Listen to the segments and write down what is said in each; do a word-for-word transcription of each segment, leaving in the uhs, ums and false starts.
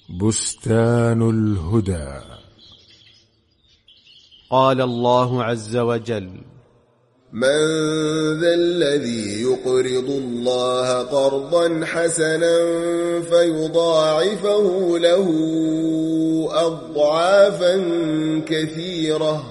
بستان الهدى. قال الله عز وجل: من ذا الذي يقرض الله قرضا حسنا فيضاعفه له أضعافا كثيرة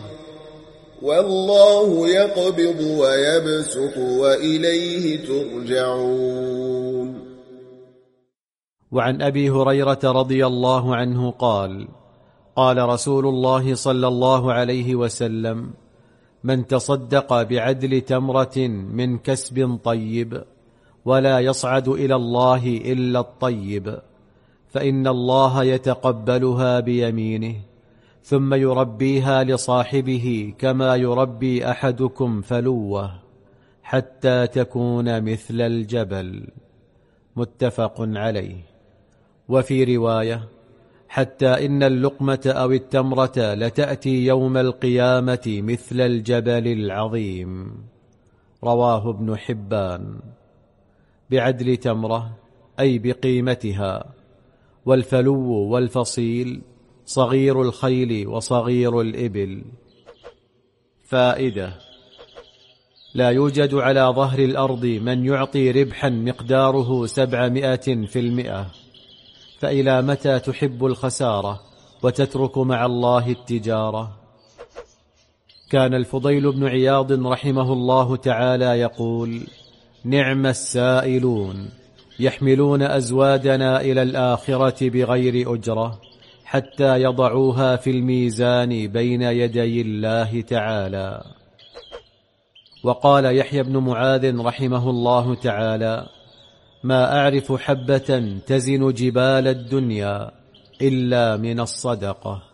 والله يقبض ويبسط وإليه ترجعون. وعن أبي هريرة رضي الله عنه قال: قال رسول الله صلى الله عليه وسلم: من تصدق بعدل تمرة من كسب طيب ولا يصعد إلى الله إلا الطيب فإن الله يتقبلها بيمينه ثم يربيها لصاحبه كما يربي أحدكم فلوه حتى تكون مثل الجبل. متفق عليه. وفي رواية: حتى إن اللقمة أو التمرة لتأتي يوم القيامة مثل الجبل العظيم. رواه ابن حبان. بعدل تمرة أي بقيمتها. والفلو والفصيل صغير الخيل وصغير الإبل. فائدة: لا يوجد على ظهر الأرض من يعطي ربحا مقداره سبعمائة في المئة، فإلى متى تحب الخسارة وتترك مع الله التجارة؟ كان الفضيل بن عياض رحمه الله تعالى يقول: نعم السائلون يحملون أزوادنا إلى الآخرة بغير أجرة حتى يضعوها في الميزان بين يدي الله تعالى. وقال يحيى بن معاذ رحمه الله تعالى: ما أعرف حبة تزن جبال الدنيا إلا من الصدقة.